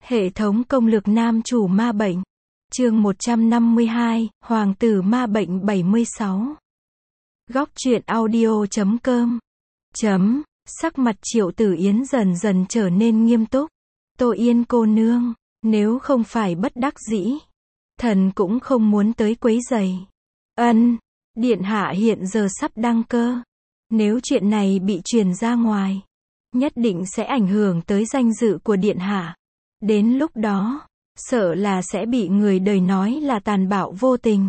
Hệ thống công lược nam chủ ma bệnh. Chương 152, Hoàng tử ma bệnh 76. Góc truyện audio.com. Sắc mặt Triệu Tử Yến dần dần trở nên nghiêm túc. Tô Yên cô nương, nếu không phải bất đắc dĩ, thần cũng không muốn tới quấy rầy. Điện hạ hiện giờ sắp đăng cơ. Nếu chuyện này bị truyền ra ngoài, nhất định sẽ ảnh hưởng tới danh dự của điện hạ. Đến lúc đó, sợ là sẽ bị người đời nói là tàn bạo vô tình.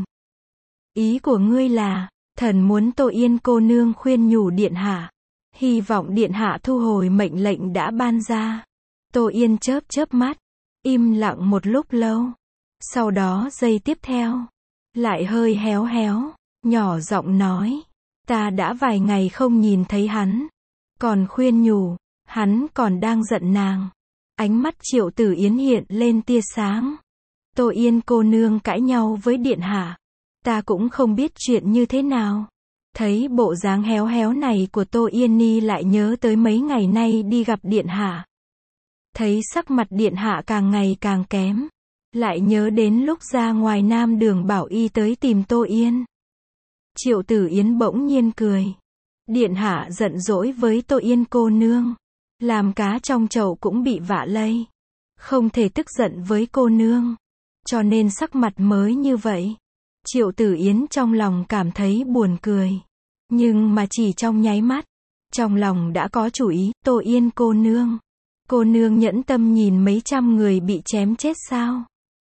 Ý của ngươi là, thần muốn Tô Yên cô nương khuyên nhủ điện hạ. Hy vọng điện hạ thu hồi mệnh lệnh đã ban ra. Tô Yên chớp chớp mắt, im lặng một lúc lâu. Sau đó giây tiếp theo, lại hơi héo héo, nhỏ giọng nói. Ta đã vài ngày không nhìn thấy hắn. Còn khuyên nhủ, hắn còn đang giận nàng. Ánh mắt Triệu Tử Yến hiện lên tia sáng. Tô Yên cô nương cãi nhau với điện hạ. Ta cũng không biết chuyện như thế nào. Thấy bộ dáng héo héo này của Tô Yên Ni lại nhớ tới mấy ngày nay đi gặp điện hạ. Thấy sắc mặt điện hạ càng ngày càng kém. Lại nhớ đến lúc ra ngoài Nam Đường Bảo Y tới tìm Tô Yên. Triệu Tử Yến bỗng nhiên cười. Điện hạ giận dỗi với Tô Yên cô nương. Làm cá trong chậu cũng bị vạ lây. Không thể tức giận với cô nương. Cho nên sắc mặt mới như vậy. Triệu Tử Yến trong lòng cảm thấy buồn cười. Nhưng mà chỉ trong nháy mắt. Trong lòng đã có chủ ý. Tô Yên cô nương. Cô nương nhẫn tâm nhìn mấy trăm người bị chém chết sao?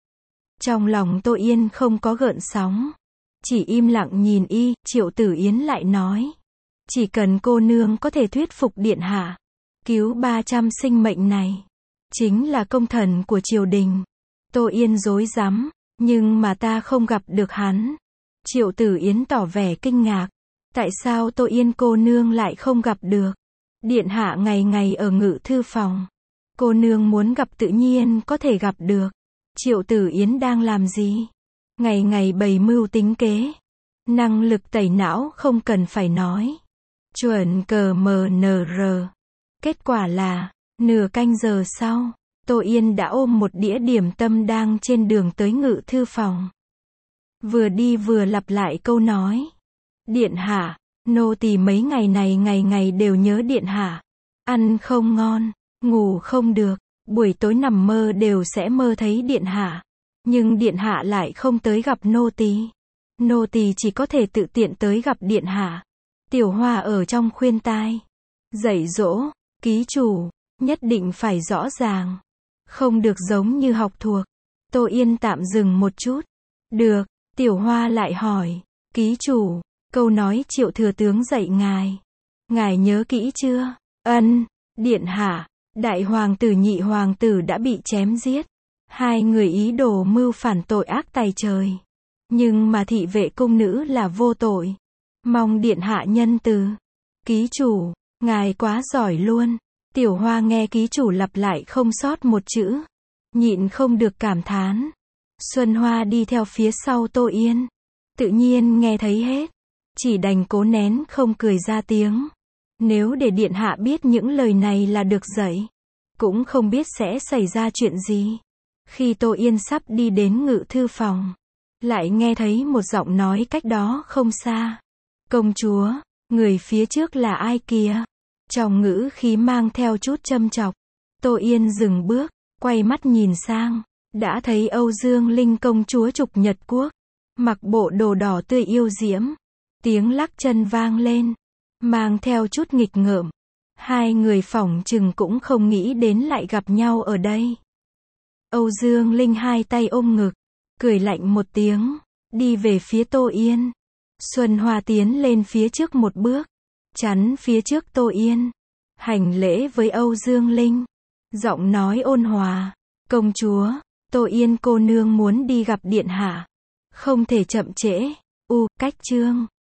Trong lòng Tô Yên không có gợn sóng. Chỉ im lặng nhìn y. Triệu Tử Yến lại nói. Chỉ cần cô nương có thể thuyết phục điện hạ. Cứu 300 sinh mệnh này. Chính là công thần của triều đình. Tô Yên rối rắm. Nhưng mà ta không gặp được hắn. Triệu Tử Yến tỏ vẻ kinh ngạc. Tại sao Tô Yên cô nương lại không gặp được? Điện hạ ngày ngày ở ngự thư phòng. Cô nương muốn gặp tự nhiên có thể gặp được. Triệu Tử Yến đang làm gì? Ngày ngày bày mưu tính kế. Năng lực tẩy não không cần phải nói. Chuẩn cờ MNR. Kết quả là, nửa canh giờ sau, Tô Yên đã ôm một đĩa điểm tâm đang trên đường tới ngự thư phòng. Vừa đi vừa lặp lại câu nói. Điện hạ, nô tỳ mấy ngày này ngày ngày đều nhớ điện hạ. Ăn không ngon, ngủ không được, buổi tối nằm mơ đều sẽ mơ thấy điện hạ. Nhưng điện hạ lại không tới gặp nô tỳ. Nô tỳ chỉ có thể tự tiện tới gặp điện hạ. Tiểu Hoa ở trong khuyên tai. Dạy dỗ. Ký chủ, nhất định phải rõ ràng. Không được giống như học thuộc. Tô Yên tạm dừng một chút. Được, Tiểu Hoa lại hỏi. Ký chủ, câu nói Triệu thừa tướng dạy ngài. Ngài nhớ kỹ chưa? Điện hạ, đại hoàng tử nhị hoàng tử đã bị chém giết. Hai người ý đồ mưu phản tội ác tày trời. Nhưng mà thị vệ cung nữ là vô tội. Mong điện hạ nhân từ. Ký chủ, ngài quá giỏi luôn. Tiểu Hoa nghe ký chủ lặp lại không sót một chữ. Nhịn không được cảm thán. Xuân Hoa đi theo phía sau Tô Yên. Tự nhiên nghe thấy hết. Chỉ đành cố nén không cười ra tiếng. Nếu để điện hạ biết những lời này là được dạy. Cũng không biết sẽ xảy ra chuyện gì. Khi Tô Yên sắp đi đến ngự thư phòng. Lại nghe thấy một giọng nói cách đó không xa. Công chúa, người phía trước là ai kìa? Trong ngữ khí mang theo chút châm chọc. Tô Yên dừng bước, quay mắt nhìn sang. Đã thấy Âu Dương Linh công chúa Trục Nhật Quốc. Mặc bộ đồ đỏ tươi yêu diễm. Tiếng lắc chân vang lên. Mang theo chút nghịch ngợm. Hai người phỏng chừng cũng không nghĩ đến lại gặp nhau ở đây. Âu Dương Linh hai tay ôm ngực. Cười lạnh một tiếng. Đi về phía Tô Yên. Xuân Hoa tiến lên phía trước một bước. Chắn phía trước Tô Yên. Hành lễ với Âu Dương Linh. Giọng nói ôn hòa. Công chúa, Tô Yên cô nương muốn đi gặp điện hạ. Không thể chậm trễ. Cách chương.